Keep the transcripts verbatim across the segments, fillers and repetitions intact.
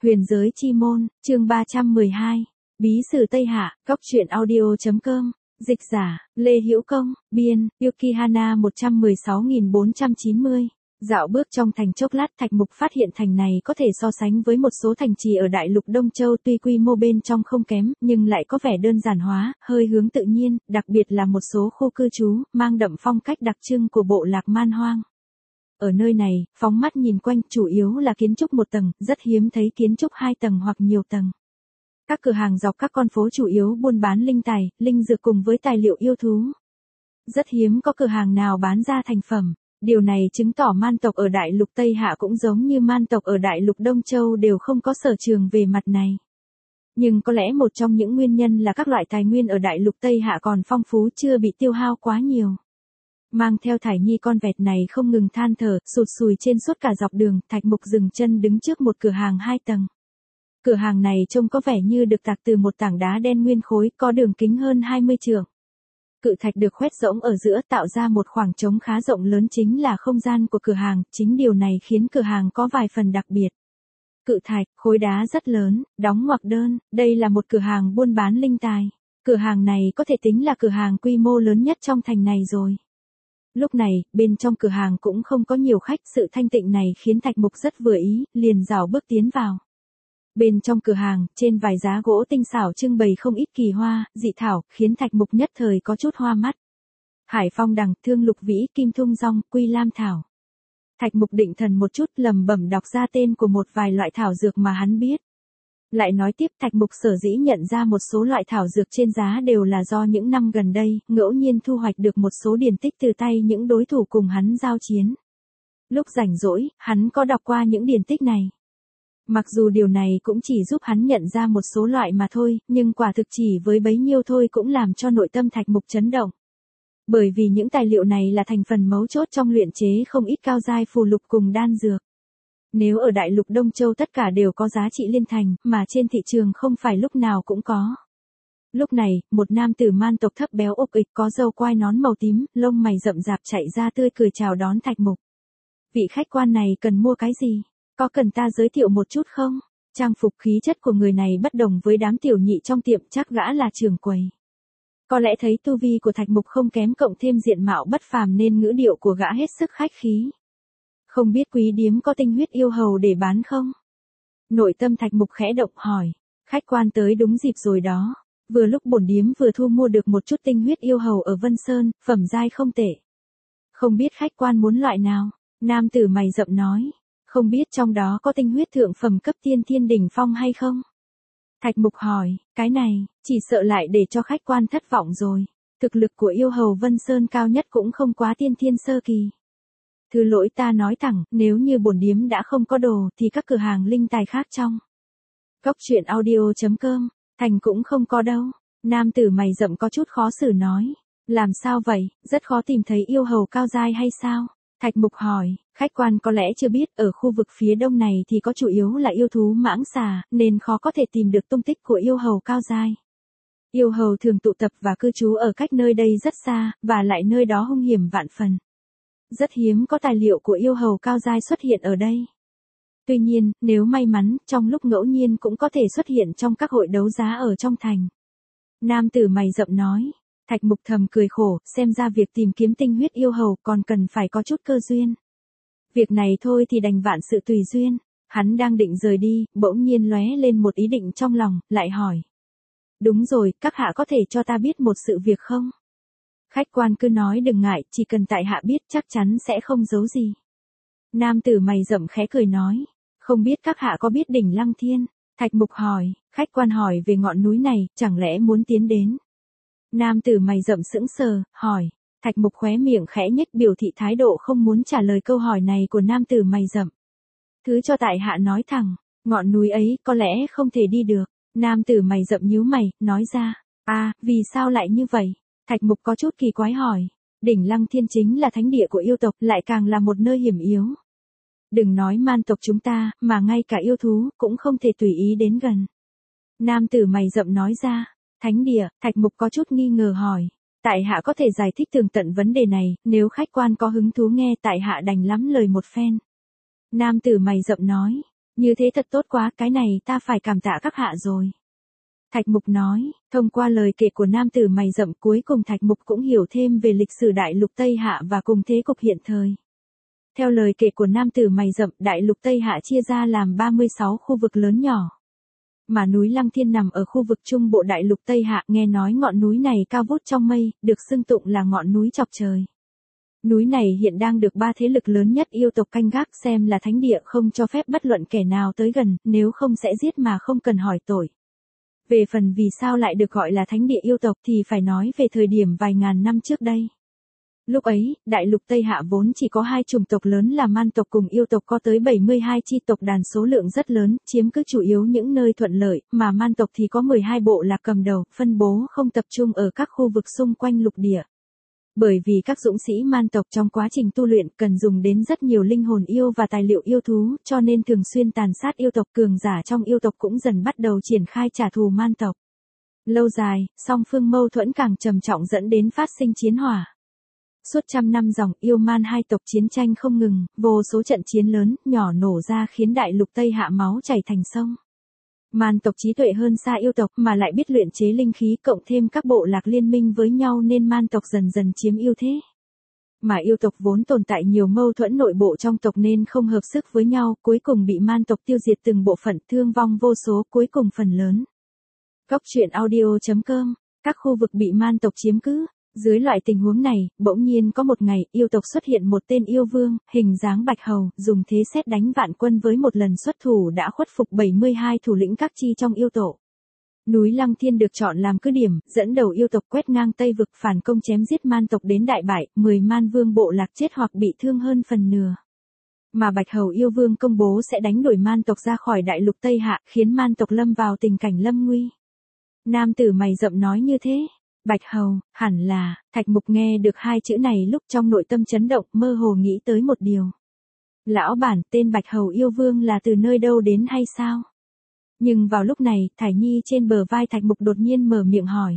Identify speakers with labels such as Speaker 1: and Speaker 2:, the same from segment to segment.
Speaker 1: Huyền giới chi môn, chương ba trăm mười hai. Bí sử Tây Hạ, Cóc truyện audio.com. Dịch giả, Lê Hữu Công, biên, Yukihana một trăm mười sáu nghìn bốn trăm chín mươi. Dạo bước trong thành chốc lát, Thạch Mục phát hiện thành này có thể so sánh với một số thành trì ở đại lục Đông Châu, tuy quy mô bên trong không kém, nhưng lại có vẻ đơn giản hóa, hơi hướng tự nhiên, đặc biệt là một số khu cư trú, mang đậm phong cách đặc trưng của bộ lạc man hoang. Ở nơi này, phóng mắt nhìn quanh, chủ yếu là kiến trúc một tầng, rất hiếm thấy kiến trúc hai tầng hoặc nhiều tầng. Các cửa hàng dọc các con phố chủ yếu buôn bán linh tài, linh dược cùng với tài liệu yêu thú. Rất hiếm có cửa hàng nào bán ra thành phẩm. Điều này chứng tỏ man tộc ở đại lục Tây Hạ cũng giống như man tộc ở đại lục Đông Châu đều không có sở trường về mặt này. Nhưng có lẽ một trong những nguyên nhân là các loại tài nguyên ở đại lục Tây Hạ còn phong phú, chưa bị tiêu hao quá nhiều. Mang theo Thải Nhi con vẹt này không ngừng than thở, sụt sùi trên suốt cả dọc đường, Thạch Mục dừng chân đứng trước một cửa hàng hai tầng. Cửa hàng này trông có vẻ như được tạc từ một tảng đá đen nguyên khối, có đường kính hơn hai mươi trượng. Cự thạch được khoét rỗng ở giữa tạo ra một khoảng trống khá rộng lớn, chính là không gian của cửa hàng, chính điều này khiến cửa hàng có vài phần đặc biệt. Cự thạch, khối đá rất lớn, đóng ngoặc đơn, đây là một cửa hàng buôn bán linh tài. Cửa hàng này có thể tính là cửa hàng quy mô lớn nhất trong thành này rồi. Lúc này, bên trong cửa hàng cũng không có nhiều khách, sự thanh tịnh này khiến Thạch Mục rất vừa ý, liền rảo bước tiến vào. Bên trong cửa hàng, trên vài giá gỗ tinh xảo trưng bày không ít kỳ hoa, dị thảo, khiến Thạch Mục nhất thời có chút hoa mắt. Hải phong đằng, thương lục vĩ, kim thung rong, quy lam thảo. Thạch Mục định thần một chút, lẩm bẩm đọc ra tên của một vài loại thảo dược mà hắn biết. Lại nói tiếp, Thạch Mục sở dĩ nhận ra một số loại thảo dược trên giá đều là do những năm gần đây, ngẫu nhiên thu hoạch được một số điển tích từ tay những đối thủ cùng hắn giao chiến. Lúc rảnh rỗi, hắn có đọc qua những điển tích này. Mặc dù điều này cũng chỉ giúp hắn nhận ra một số loại mà thôi, nhưng quả thực chỉ với bấy nhiêu thôi cũng làm cho nội tâm Thạch Mục chấn động. Bởi vì những tài liệu này là thành phần mấu chốt trong luyện chế không ít cao giai phù lục cùng đan dược. Nếu ở đại lục Đông Châu tất cả đều có giá trị liên thành, mà trên thị trường không phải lúc nào cũng có. Lúc này, một nam tử man tộc thấp béo ục ịch có râu quai nón màu tím, lông mày rậm rạp chạy ra tươi cười chào đón Thạch Mục. Vị khách quan này cần mua cái gì? Có cần ta giới thiệu một chút không? Trang phục khí chất của người này bất đồng với đám tiểu nhị trong tiệm, chắc gã là trưởng quầy. Có lẽ thấy tu vi của Thạch Mục không kém cộng thêm diện mạo bất phàm nên ngữ điệu của gã hết sức khách khí. Không biết quý điếm có tinh huyết yêu hầu để bán không? Nội tâm Thạch Mục khẽ động hỏi. Khách quan tới đúng dịp rồi đó. Vừa lúc bổn điếm vừa thu mua được một chút tinh huyết yêu hầu ở Vân Sơn, phẩm giai không tệ. Không biết khách quan muốn loại nào? Nam tử mày rậm nói. Không biết trong đó có tinh huyết thượng phẩm cấp tiên thiên đỉnh phong hay không? Thạch Mục hỏi, cái này, chỉ sợ lại để cho khách quan thất vọng rồi. Thực lực của yêu hầu Vân Sơn cao nhất cũng không quá tiên thiên sơ kỳ. Thứ lỗi ta nói thẳng, nếu như bổn điếm đã không có đồ thì các cửa hàng linh tài khác trong Cóc truyện audio.com, thành cũng không có đâu. Nam tử mày rậm có chút khó xử nói. Làm sao vậy, rất khó tìm thấy yêu hầu cao giai hay sao? Thạch Mục hỏi, khách quan có lẽ chưa biết, ở khu vực phía đông này thì có chủ yếu là yêu thú mãng xà, nên khó có thể tìm được tung tích của yêu hầu cao giai. Yêu hầu thường tụ tập và cư trú ở cách nơi đây rất xa, và lại nơi đó hung hiểm vạn phần. Rất hiếm có tài liệu của yêu hầu cao giai xuất hiện ở đây. Tuy nhiên, nếu may mắn, trong lúc ngẫu nhiên cũng có thể xuất hiện trong các hội đấu giá ở trong thành. Nam tử mày rậm nói. Thạch Mục thầm cười khổ, xem ra việc tìm kiếm tinh huyết yêu hầu còn cần phải có chút cơ duyên. Việc này thôi thì đành vạn sự tùy duyên. Hắn đang định rời đi, bỗng nhiên lóe lên một ý định trong lòng, lại hỏi. Đúng rồi, các hạ có thể cho ta biết một sự việc không? Khách quan cứ nói đừng ngại, chỉ cần tại hạ biết chắc chắn sẽ không giấu gì. Nam tử mày rậm khẽ cười nói. Không biết các hạ có biết đỉnh Lăng Thiên? Thạch Mục hỏi, khách quan hỏi về ngọn núi này, chẳng lẽ muốn tiến đến? Nam tử mày rậm sững sờ, hỏi. Thạch Mục khóe miệng khẽ nhếch biểu thị thái độ không muốn trả lời câu hỏi này của nam tử mày rậm. Thứ cho tại hạ nói thẳng, ngọn núi ấy có lẽ không thể đi được. Nam tử mày rậm nhíu mày, nói ra. À, vì sao lại như vậy? Thạch Mục có chút kỳ quái hỏi. Đỉnh Lăng Thiên chính là thánh địa của yêu tộc, lại càng là một nơi hiểm yếu. Đừng nói man tộc chúng ta, mà ngay cả yêu thú cũng không thể tùy ý đến gần. Nam tử mày rậm nói ra. Thánh địa, Thạch Mục có chút nghi ngờ hỏi. Tại hạ có thể giải thích tường tận vấn đề này, nếu khách quan có hứng thú nghe tại hạ đành lắm lời một phen. Nam tử mày rậm nói. Như thế thật tốt quá, cái này ta phải cảm tạ các hạ rồi. Thạch Mục nói, thông qua lời kể của nam tử mày rậm cuối cùng Thạch Mục cũng hiểu thêm về lịch sử đại lục Tây Hạ và cùng thế cục hiện thời. Theo lời kể của nam tử mày rậm, đại lục Tây Hạ chia ra làm ba mươi sáu khu vực lớn nhỏ. Mà núi Lăng Thiên nằm ở khu vực trung bộ đại lục Tây Hạ, nghe nói ngọn núi này cao vút trong mây, được xưng tụng là ngọn núi chọc trời. Núi này hiện đang được ba thế lực lớn nhất yêu tộc canh gác, xem là thánh địa, không cho phép bất luận kẻ nào tới gần, nếu không sẽ giết mà không cần hỏi tội. Về phần vì sao lại được gọi là thánh địa yêu tộc thì phải nói về thời điểm vài ngàn năm trước đây. Lúc ấy, đại lục Tây Hạ vốn chỉ có hai chủng tộc lớn là man tộc cùng yêu tộc, có tới bảy mươi hai chi tộc đàn, số lượng rất lớn, chiếm cứ chủ yếu những nơi thuận lợi, mà man tộc thì có mười hai bộ lạc cầm đầu, phân bố không tập trung ở các khu vực xung quanh lục địa. Bởi vì các dũng sĩ man tộc trong quá trình tu luyện cần dùng đến rất nhiều linh hồn yêu và tài liệu yêu thú, cho nên thường xuyên tàn sát yêu tộc, cường giả trong yêu tộc cũng dần bắt đầu triển khai trả thù man tộc. Lâu dài, song phương mâu thuẫn càng trầm trọng dẫn đến phát sinh chiến hỏa. Suốt trăm năm dòng, yêu man hai tộc chiến tranh không ngừng, vô số trận chiến lớn, nhỏ nổ ra khiến đại lục Tây Hạ máu chảy thành sông. Man tộc trí tuệ hơn xa yêu tộc mà lại biết luyện chế linh khí, cộng thêm các bộ lạc liên minh với nhau nên man tộc dần dần chiếm ưu thế. Mà yêu tộc vốn tồn tại nhiều mâu thuẫn nội bộ trong tộc nên không hợp sức với nhau, cuối cùng bị man tộc tiêu diệt từng bộ phận, thương vong vô số, cuối cùng phần lớn. Góc truyện audio chấm com, các khu vực bị man tộc chiếm cứ. Dưới loại tình huống này, bỗng nhiên có một ngày, yêu tộc xuất hiện một tên yêu vương, hình dáng bạch hầu, dùng thế sét đánh vạn quân, với một lần xuất thủ đã khuất phục bảy mươi hai thủ lĩnh các chi trong yêu tổ. Núi Lăng Thiên được chọn làm cứ điểm, dẫn đầu yêu tộc quét ngang Tây vực, phản công chém giết man tộc đến đại bại, mười man vương bộ lạc chết hoặc bị thương hơn phần nửa. Mà bạch hầu yêu vương công bố sẽ đánh đuổi man tộc ra khỏi đại lục Tây Hạ, khiến man tộc lâm vào tình cảnh lâm nguy. Nam tử mày rậm nói như thế. Bạch hầu, hẳn là, Thạch Mục nghe được hai chữ này lúc trong nội tâm chấn động, mơ hồ nghĩ tới một điều. Lão bản, tên Bạch hầu yêu vương là từ nơi đâu đến hay sao? Nhưng vào lúc này, Thải Nhi trên bờ vai Thạch Mục đột nhiên mở miệng hỏi.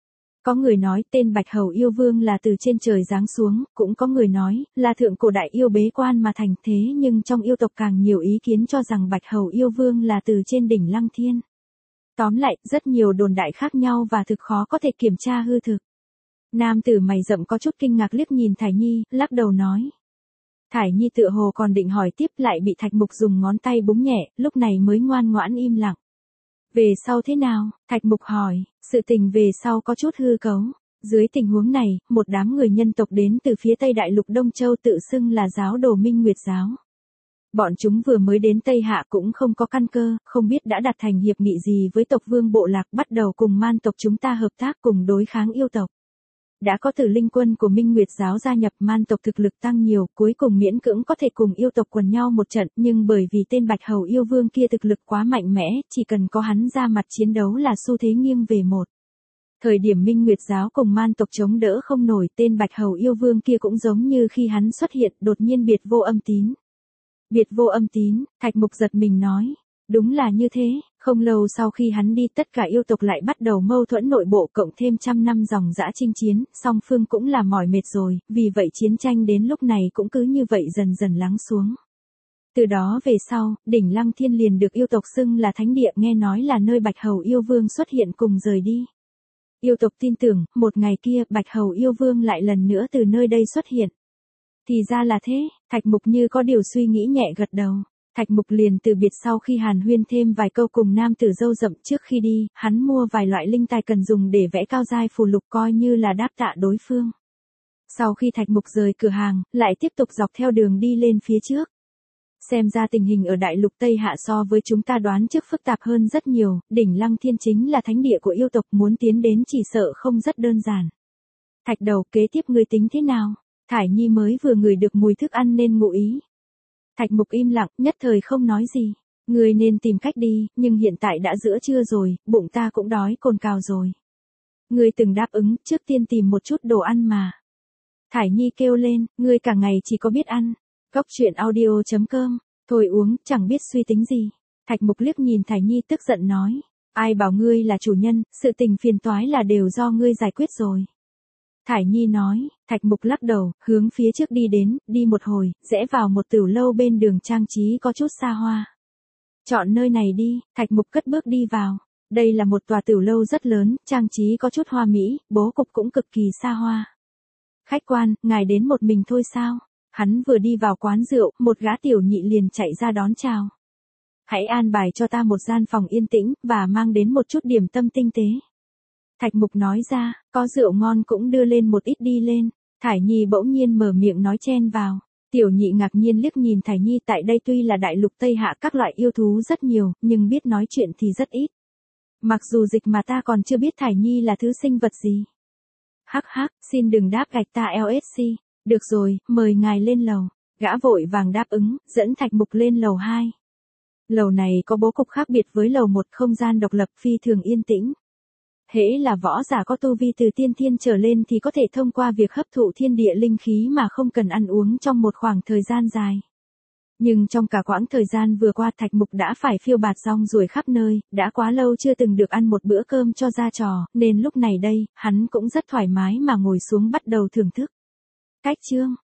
Speaker 1: Có người nói tên Bạch hầu yêu vương là từ trên trời giáng xuống, cũng có người nói là thượng cổ đại yêu bế quan mà thành, thế nhưng trong yêu tộc càng nhiều ý kiến cho rằng Bạch hầu yêu vương là từ trên đỉnh Lăng Thiên. Tóm lại, rất nhiều đồn đại khác nhau và thực khó có thể kiểm tra hư thực. Nam tử mày rậm có chút kinh ngạc liếc nhìn Thải Nhi, lắc đầu nói. Thải Nhi tựa hồ còn định hỏi tiếp, lại bị Thạch Mục dùng ngón tay búng nhẹ, lúc này mới ngoan ngoãn im lặng. Về sau thế nào? Thạch Mục hỏi, sự tình về sau có chút hư cấu. Dưới tình huống này, một đám người nhân tộc đến từ phía Tây Đại lục Đông Châu tự xưng là giáo đồ Minh Nguyệt giáo. Bọn chúng vừa mới đến Tây Hạ cũng không có căn cơ, không biết đã đặt thành hiệp nghị gì với tộc vương bộ lạc, bắt đầu cùng man tộc chúng ta hợp tác cùng đối kháng yêu tộc. Đã có tử linh quân của Minh Nguyệt giáo gia nhập, man tộc thực lực tăng nhiều, cuối cùng miễn cưỡng có thể cùng yêu tộc quần nhau một trận, nhưng bởi vì tên Bạch hầu yêu vương kia thực lực quá mạnh mẽ, chỉ cần có hắn ra mặt chiến đấu là xu thế nghiêng về một. Thời điểm Minh Nguyệt giáo cùng man tộc chống đỡ không nổi, tên Bạch hầu yêu vương kia cũng giống như khi hắn xuất hiện, đột nhiên biệt vô âm tín. Biệt vô âm tín, Thạch Mục giật mình nói. Đúng là như thế, không lâu sau khi hắn đi tất cả yêu tộc lại bắt đầu mâu thuẫn nội bộ, cộng thêm trăm năm dòng dã chinh chiến, song phương cũng là mỏi mệt rồi, vì vậy chiến tranh đến lúc này cũng cứ như vậy dần dần lắng xuống. Từ đó về sau, đỉnh Lăng Thiên liền được yêu tộc xưng là thánh địa, nghe nói là nơi Bạch hầu yêu vương xuất hiện cùng rời đi. Yêu tộc tin tưởng, một ngày kia Bạch hầu yêu vương lại lần nữa từ nơi đây xuất hiện. Thì ra là thế, Thạch Mục như có điều suy nghĩ nhẹ gật đầu. Thạch Mục liền từ biệt sau khi hàn huyên thêm vài câu cùng nam tử râu rậm. Trước khi đi, hắn mua vài loại linh tài cần dùng để vẽ cao giai phù lục, coi như là đáp tạ đối phương. Sau khi Thạch Mục rời cửa hàng, lại tiếp tục dọc theo đường đi lên phía trước. Xem ra tình hình ở đại lục Tây Hạ so với chúng ta đoán trước phức tạp hơn rất nhiều, đỉnh Lăng Thiên chính là thánh địa của yêu tộc, muốn tiến đến chỉ sợ không rất đơn giản. Thạch đầu, kế tiếp ngươi tính thế nào? Thải Nhi mới vừa ngửi được mùi thức ăn nên ngụ ý. Thạch Mục im lặng, nhất thời không nói gì. Ngươi nên tìm cách đi, nhưng hiện tại đã giữa trưa rồi, bụng ta cũng đói cồn cào rồi. Ngươi từng đáp ứng, trước tiên tìm một chút đồ ăn mà. Thải Nhi kêu lên, ngươi cả ngày chỉ có biết ăn. Góc truyện audio chấm com, thôi uống, chẳng biết suy tính gì. Thạch Mục liếc nhìn Thải Nhi tức giận nói. Ai bảo ngươi là chủ nhân, sự tình phiền toái là đều do ngươi giải quyết rồi. Thải Nhi nói, Thạch Mục lắc đầu, hướng phía trước đi đến, đi một hồi, rẽ vào một tửu lâu bên đường trang trí có chút xa hoa. Chọn nơi này đi, Thạch Mục cất bước đi vào. Đây là một tòa tiểu lâu rất lớn, trang trí có chút hoa mỹ, bố cục cũng cực kỳ xa hoa. Khách quan, ngài đến một mình thôi sao? Hắn vừa đi vào quán rượu, một gã tiểu nhị liền chạy ra đón chào. Hãy an bài cho ta một gian phòng yên tĩnh, và mang đến một chút điểm tâm tinh tế. Thạch Mục nói ra, có rượu ngon cũng đưa lên một ít đi lên. Thải Nhi bỗng nhiên mở miệng nói chen vào. Tiểu nhị ngạc nhiên liếc nhìn Thải Nhi, tại đây tuy là đại lục Tây Hạ các loại yêu thú rất nhiều, nhưng biết nói chuyện thì rất ít. Mặc dù dịch mà ta còn chưa biết Thải Nhi là thứ sinh vật gì. Hắc hắc, xin đừng đáp gạch ta lờ ét xê. Được rồi, mời ngài lên lầu. Gã vội vàng đáp ứng, dẫn Thạch Mục lên lầu hai. Lầu này có bố cục khác biệt với lầu một, không gian độc lập phi thường yên tĩnh. Hễ là võ giả có tu vi từ tiên thiên trở lên thì có thể thông qua việc hấp thụ thiên địa linh khí mà không cần ăn uống trong một khoảng thời gian dài. Nhưng trong cả quãng thời gian vừa qua Thạch Mục đã phải phiêu bạt rong ruổi khắp nơi, đã quá lâu chưa từng được ăn một bữa cơm cho ra trò, nên lúc này đây, hắn cũng rất thoải mái mà ngồi xuống bắt đầu thưởng thức. Cách chương